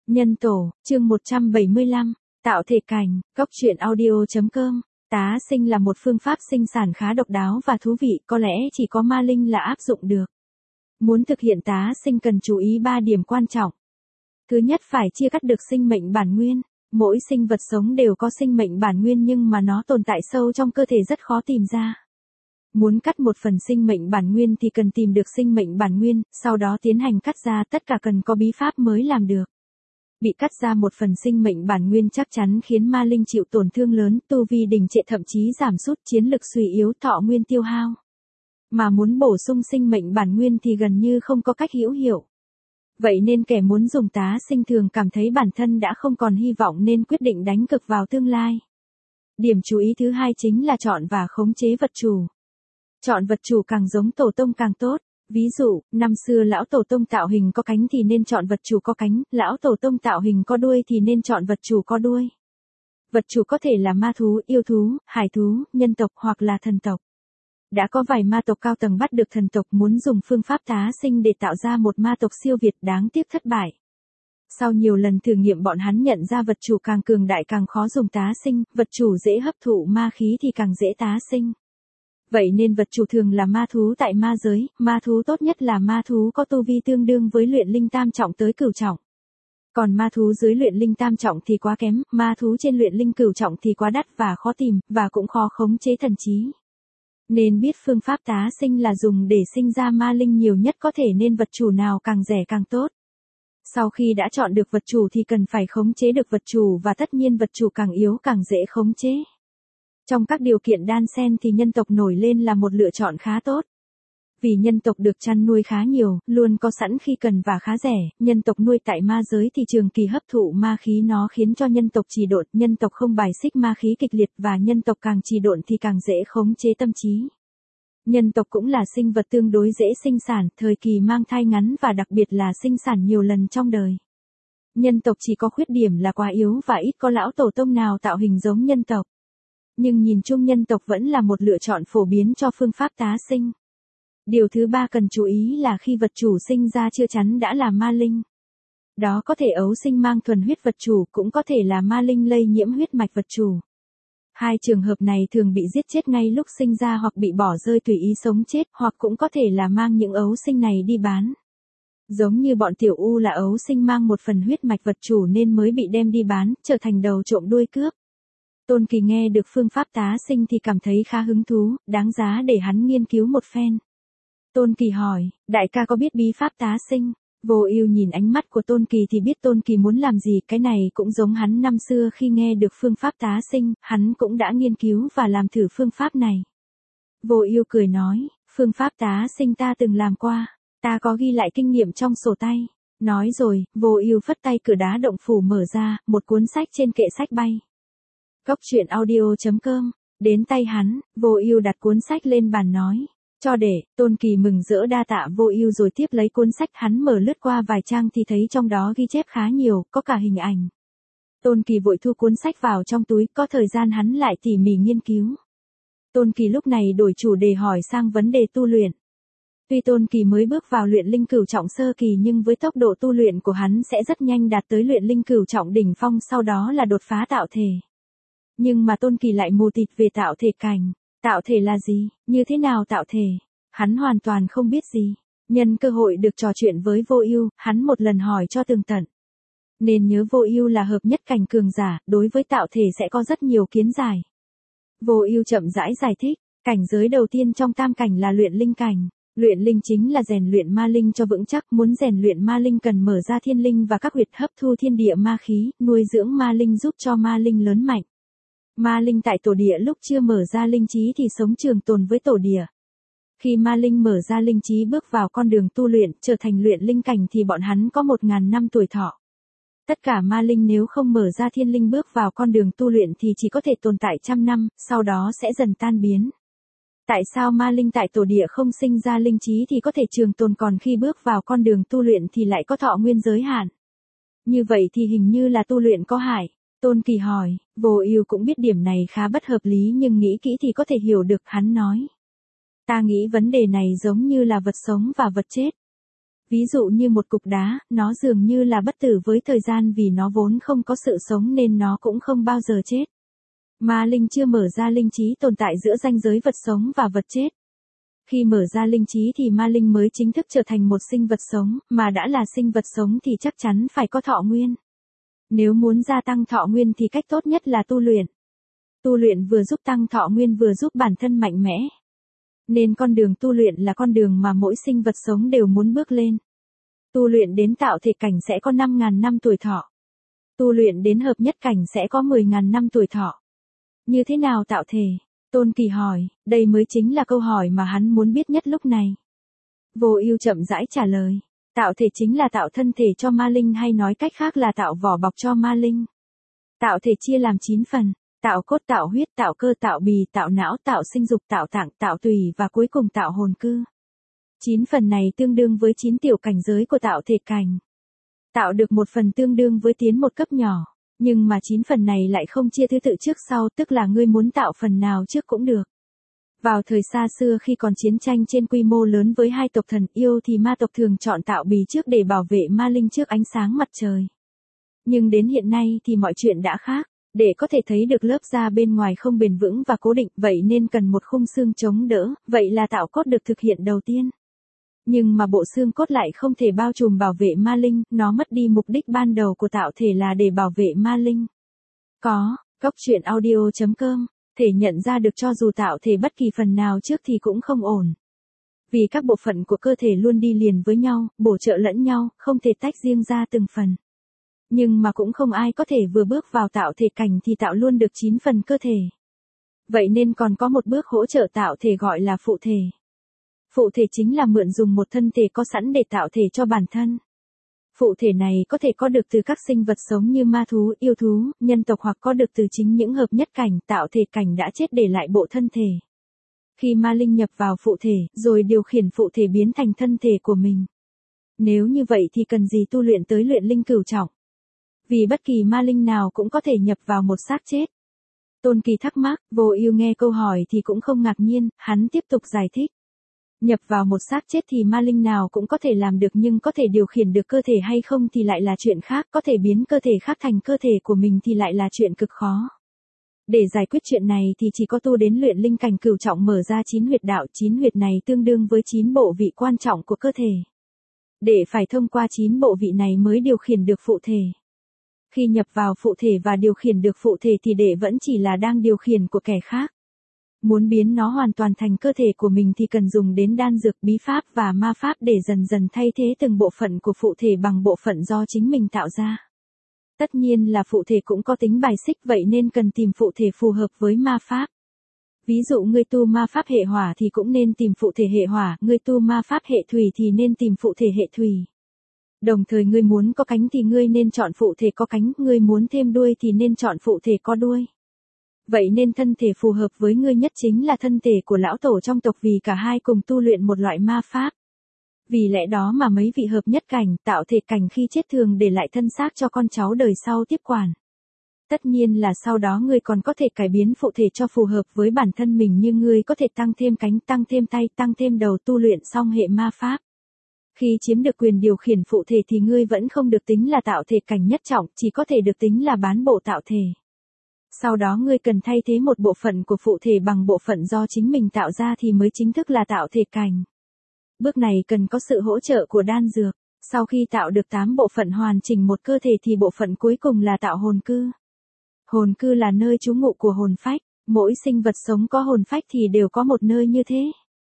Nhân tổ, chương 175, tạo thể cảnh, góc truyện audio.com. Tá sinh là một phương pháp sinh sản khá độc đáo và thú vị, có lẽ chỉ có ma linh là áp dụng được. Muốn thực hiện tá sinh cần chú ý 3 điểm quan trọng. Thứ nhất, phải chia cắt được sinh mệnh bản nguyên. Mỗi sinh vật sống đều có sinh mệnh bản nguyên nhưng mà nó tồn tại sâu trong cơ thể rất khó tìm ra. Muốn cắt một phần sinh mệnh bản nguyên thì cần tìm được sinh mệnh bản nguyên, sau đó tiến hành cắt ra, tất cả cần có bí pháp mới làm được. Bị cắt ra một phần sinh mệnh bản nguyên chắc chắn khiến ma linh chịu tổn thương lớn, tu vi đình trệ, thậm chí giảm sút, chiến lực suy yếu, thọ nguyên tiêu hao. Mà muốn bổ sung sinh mệnh bản nguyên thì gần như không có cách hữu hiệu. Vậy nên kẻ muốn dùng tá sinh thường cảm thấy bản thân đã không còn hy vọng nên quyết định đánh cược vào tương lai. Điểm chú ý thứ hai chính là chọn và khống chế vật chủ. Chọn vật chủ càng giống tổ tông càng tốt. Ví dụ, năm xưa lão tổ tông tạo hình có cánh thì nên chọn vật chủ có cánh, lão tổ tông tạo hình có đuôi thì nên chọn vật chủ có đuôi. Vật chủ có thể là ma thú, yêu thú, hải thú, nhân tộc hoặc là thần tộc. Đã có vài ma tộc cao tầng bắt được thần tộc muốn dùng phương pháp tá sinh để tạo ra một ma tộc siêu việt, đáng tiếc thất bại. Sau nhiều lần thử nghiệm bọn hắn nhận ra vật chủ càng cường đại càng khó dùng tá sinh, vật chủ dễ hấp thụ ma khí thì càng dễ tá sinh. Vậy nên vật chủ thường là ma thú tại ma giới, ma thú tốt nhất là ma thú có tu vi tương đương với luyện linh tam trọng tới cửu trọng. Còn ma thú dưới luyện linh tam trọng thì quá kém, ma thú trên luyện linh cửu trọng thì quá đắt và khó tìm, và cũng khó khống chế thần trí. Nên biết phương pháp tá sinh là dùng để sinh ra ma linh nhiều nhất có thể nên vật chủ nào càng rẻ càng tốt. Sau khi đã chọn được vật chủ thì cần phải khống chế được vật chủ và tất nhiên vật chủ càng yếu càng dễ khống chế. Trong các điều kiện đan xen thì nhân tộc nổi lên là một lựa chọn khá tốt. Vì nhân tộc được chăn nuôi khá nhiều, luôn có sẵn khi cần và khá rẻ, nhân tộc nuôi tại ma giới thì trường kỳ hấp thụ ma khí nó khiến cho nhân tộc trì độn, nhân tộc không bài xích ma khí kịch liệt và nhân tộc càng trì độn thì càng dễ khống chế tâm trí. Nhân tộc cũng là sinh vật tương đối dễ sinh sản, thời kỳ mang thai ngắn và đặc biệt là sinh sản nhiều lần trong đời. Nhân tộc chỉ có khuyết điểm là quá yếu và ít có lão tổ tông nào tạo hình giống nhân tộc. Nhưng nhìn chung nhân tộc vẫn là một lựa chọn phổ biến cho phương pháp tá sinh. Điều thứ ba cần chú ý là khi vật chủ sinh ra chưa chắn đã là ma linh. Đó có thể ấu sinh mang thuần huyết vật chủ, cũng có thể là ma linh lây nhiễm huyết mạch vật chủ. Hai trường hợp này thường bị giết chết ngay lúc sinh ra hoặc bị bỏ rơi tùy ý sống chết, hoặc cũng có thể là mang những ấu sinh này đi bán. Giống như bọn tiểu U là ấu sinh mang một phần huyết mạch vật chủ nên mới bị đem đi bán, trở thành đầu trộm đuôi cướp. Tôn Kỳ nghe được phương pháp tá sinh thì cảm thấy khá hứng thú, đáng giá để hắn nghiên cứu một phen. Tôn Kỳ hỏi, đại ca có biết bí pháp tá sinh? Vô Ưu nhìn ánh mắt của Tôn Kỳ thì biết Tôn Kỳ muốn làm gì, cái này cũng giống hắn năm xưa khi nghe được phương pháp tá sinh, hắn cũng đã nghiên cứu và làm thử phương pháp này. Vô Ưu cười nói, phương pháp tá sinh ta từng làm qua, ta có ghi lại kinh nghiệm trong sổ tay. Nói rồi, Vô Ưu phất tay, cửa đá động phủ mở ra, một cuốn sách trên kệ sách bay. Góc truyện audio.com, đến tay hắn, Vô Ưu đặt cuốn sách lên bàn nói, cho để. Tôn Kỳ mừng rỡ đa tạ Vô Ưu rồi tiếp lấy cuốn sách, hắn mở lướt qua vài trang thì thấy trong đó ghi chép khá nhiều, có cả hình ảnh. Tôn Kỳ vội thu cuốn sách vào trong túi, có thời gian hắn lại tỉ mỉ nghiên cứu. Tôn Kỳ lúc này đổi chủ đề hỏi sang vấn đề tu luyện. Tuy Tôn Kỳ mới bước vào luyện linh cửu trọng sơ kỳ nhưng với tốc độ tu luyện của hắn sẽ rất nhanh đạt tới luyện linh cửu trọng đỉnh phong, sau đó là đột phá tạo thể. Nhưng mà Tôn Kỳ lại mù tịt về tạo thể cảnh. Tạo thể là gì? Như thế nào tạo thể? Hắn hoàn toàn không biết gì. Nhân cơ hội được trò chuyện với Vô Ưu, hắn một lần hỏi cho tường tận. Nên nhớ Vô Ưu là hợp nhất cảnh cường giả, đối với tạo thể sẽ có rất nhiều kiến giải. Vô Ưu chậm rãi giải thích, cảnh giới đầu tiên trong tam cảnh là luyện linh cảnh. Luyện linh chính là rèn luyện ma linh cho vững chắc, muốn rèn luyện ma linh cần mở ra thiên linh và các huyệt hấp thu thiên địa ma khí, nuôi dưỡng ma linh giúp cho ma linh lớn mạnh. Ma linh tại tổ địa lúc chưa mở ra linh trí thì sống trường tồn với tổ địa. Khi ma linh mở ra linh trí bước vào con đường tu luyện, trở thành luyện linh cảnh thì bọn hắn có 1000 năm tuổi thọ. Tất cả ma linh nếu không mở ra thiên linh bước vào con đường tu luyện thì chỉ có thể tồn tại 100 năm, sau đó sẽ dần tan biến. Tại sao ma linh tại tổ địa không sinh ra linh trí thì có thể trường tồn, còn khi bước vào con đường tu luyện thì lại có thọ nguyên giới hạn? Như vậy thì hình như là tu luyện có hại. Tôn Kỳ hỏi, Vô Ưu cũng biết điểm này khá bất hợp lý nhưng nghĩ kỹ thì có thể hiểu được, hắn nói. Ta nghĩ vấn đề này giống như là vật sống và vật chết. Ví dụ như một cục đá, nó dường như là bất tử với thời gian vì nó vốn không có sự sống nên nó cũng không bao giờ chết. Ma linh chưa mở ra linh trí tồn tại giữa ranh giới vật sống và vật chết. Khi mở ra linh trí thì ma linh mới chính thức trở thành một sinh vật sống, mà đã là sinh vật sống thì chắc chắn phải có thọ nguyên. Nếu muốn gia tăng thọ nguyên thì cách tốt nhất là tu luyện. Tu luyện vừa giúp tăng thọ nguyên vừa giúp bản thân mạnh mẽ. Nên con đường tu luyện là con đường mà mỗi sinh vật sống đều muốn bước lên. Tu luyện đến tạo thể cảnh sẽ có 5.000 năm tuổi thọ. Tu luyện đến hợp nhất cảnh sẽ có 10.000 năm tuổi thọ. Như thế nào tạo thể? Tôn Kỳ hỏi, đây mới chính là câu hỏi mà hắn muốn biết nhất lúc này. Vô Ưu chậm rãi trả lời, tạo thể chính là tạo thân thể cho ma linh hay nói cách khác là tạo vỏ bọc cho ma linh. Tạo thể chia làm 9 phần, tạo cốt, tạo huyết, tạo cơ, tạo bì, tạo não, tạo sinh dục, tạo tạng, tạo tùy và cuối cùng tạo hồn cư. 9 phần này tương đương với 9 tiểu cảnh giới của tạo thể cảnh. Tạo được một phần tương đương với tiến một cấp nhỏ, nhưng mà 9 phần này lại không chia thứ tự trước sau, tức là ngươi muốn tạo phần nào trước cũng được. Vào thời xa xưa khi còn chiến tranh trên quy mô lớn với hai tộc thần yêu thì ma tộc thường chọn tạo bì trước để bảo vệ ma linh trước ánh sáng mặt trời. Nhưng đến hiện nay thì mọi chuyện đã khác, để có thể thấy được lớp da bên ngoài không bền vững và cố định, vậy nên cần một khung xương chống đỡ, vậy là tạo cốt được thực hiện đầu tiên. Nhưng mà bộ xương cốt lại không thể bao trùm bảo vệ ma linh, nó mất đi mục đích ban đầu của tạo thể là để bảo vệ ma linh. Cóc truyện audio.com, thể nhận ra được cho dù tạo thể bất kỳ phần nào trước thì cũng không ổn. Vì các bộ phận của cơ thể luôn đi liền với nhau, bổ trợ lẫn nhau, không thể tách riêng ra từng phần. Nhưng mà cũng không ai có thể vừa bước vào tạo thể cảnh thì tạo luôn được 9 phần cơ thể. Vậy nên còn có một bước hỗ trợ tạo thể gọi là phụ thể. Phụ thể chính là mượn dùng một thân thể có sẵn để tạo thể cho bản thân. Phụ thể này có thể có được từ các sinh vật sống như ma thú, yêu thú, nhân tộc hoặc có được từ chính những hợp nhất cảnh, tạo thể cảnh đã chết để lại bộ thân thể. Khi ma linh nhập vào phụ thể, rồi điều khiển phụ thể biến thành thân thể của mình. Nếu như vậy thì cần gì tu luyện tới luyện linh cửu trọng? Vì bất kỳ ma linh nào cũng có thể nhập vào một xác chết. Tôn Kỳ thắc mắc, Vô Ưu nghe câu hỏi thì cũng không ngạc nhiên, hắn tiếp tục giải thích. Nhập vào một xác chết thì ma linh nào cũng có thể làm được, nhưng có thể điều khiển được cơ thể hay không thì lại là chuyện khác, có thể biến cơ thể khác thành cơ thể của mình thì lại là chuyện cực khó. Để giải quyết chuyện này thì chỉ có tu đến luyện linh cảnh cửu trọng mở ra 9 huyệt đạo, 9 huyệt này tương đương với 9 bộ vị quan trọng của cơ thể. Để phải thông qua 9 bộ vị này mới điều khiển được phụ thể. Khi nhập vào phụ thể và điều khiển được phụ thể thì đệ vẫn chỉ là đang điều khiển của kẻ khác. Muốn biến nó hoàn toàn thành cơ thể của mình thì cần dùng đến đan dược, bí pháp và ma pháp để dần dần thay thế từng bộ phận của phụ thể bằng bộ phận do chính mình tạo ra. Tất nhiên là phụ thể cũng có tính bài xích, vậy nên cần tìm phụ thể phù hợp với ma pháp. Ví dụ ngươi tu ma pháp hệ hỏa thì cũng nên tìm phụ thể hệ hỏa, ngươi tu ma pháp hệ thủy thì nên tìm phụ thể hệ thủy. Đồng thời ngươi muốn có cánh thì ngươi nên chọn phụ thể có cánh, ngươi muốn thêm đuôi thì nên chọn phụ thể có đuôi. Vậy nên thân thể phù hợp với ngươi nhất chính là thân thể của lão tổ trong tộc, vì cả hai cùng tu luyện một loại ma pháp. Vì lẽ đó mà mấy vị hợp nhất cảnh, tạo thể cảnh khi chết thường để lại thân xác cho con cháu đời sau tiếp quản. Tất nhiên là sau đó ngươi còn có thể cải biến phụ thể cho phù hợp với bản thân mình, như ngươi có thể tăng thêm cánh, tăng thêm tay, tăng thêm đầu, tu luyện xong hệ ma pháp. Khi chiếm được quyền điều khiển phụ thể thì ngươi vẫn không được tính là tạo thể cảnh nhất trọng, chỉ có thể được tính là bán bộ tạo thể. Sau đó ngươi cần thay thế một bộ phận của phụ thể bằng bộ phận do chính mình tạo ra thì mới chính thức là tạo thể cảnh. Bước này cần có sự hỗ trợ của đan dược. Sau khi tạo được 8 bộ phận hoàn chỉnh một cơ thể thì bộ phận cuối cùng là tạo hồn cư. Hồn cư là nơi trú ngụ của hồn phách. Mỗi sinh vật sống có hồn phách thì đều có một nơi như thế.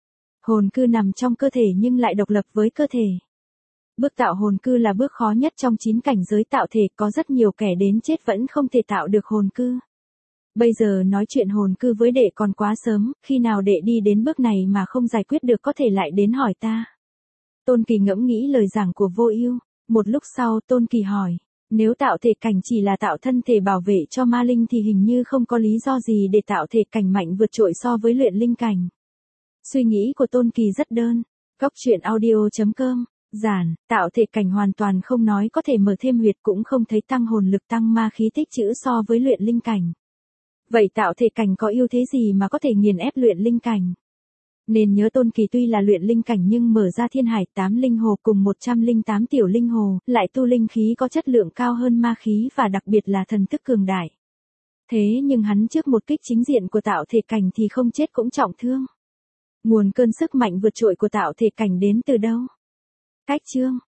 Hồn cư nằm trong cơ thể nhưng lại độc lập với cơ thể. Bước tạo hồn cư là bước khó nhất trong 9 cảnh giới tạo thể, có rất nhiều kẻ đến chết vẫn không thể tạo được hồn cư. Bây giờ nói chuyện hồn cư với đệ còn quá sớm, khi nào đệ đi đến bước này mà không giải quyết được có thể lại đến hỏi ta. Tôn Kỳ ngẫm nghĩ lời giảng của Vô Ưu, một lúc sau Tôn Kỳ hỏi, nếu tạo thể cảnh chỉ là tạo thân thể bảo vệ cho ma linh thì hình như không có lý do gì để tạo thể cảnh mạnh vượt trội so với luyện linh cảnh. Suy nghĩ của Tôn Kỳ rất đơn. Cóc truyện audio.com, giản, tạo thể cảnh hoàn toàn không nói có thể mở thêm huyệt, cũng không thấy tăng hồn lực, tăng ma khí tích trữ so với luyện linh cảnh. Vậy tạo thể cảnh có ưu thế gì mà có thể nghiền ép luyện linh cảnh? Nên nhớ Tôn Kỳ tuy là luyện linh cảnh nhưng mở ra thiên hải 8 linh hồ cùng 108 tiểu linh hồ, lại tu linh khí có chất lượng cao hơn ma khí và đặc biệt là thần thức cường đại. Thế nhưng hắn trước một kích chính diện của tạo thể cảnh thì không chết cũng trọng thương. Nguồn cơn sức mạnh vượt trội của tạo thể cảnh đến từ đâu? Cách chương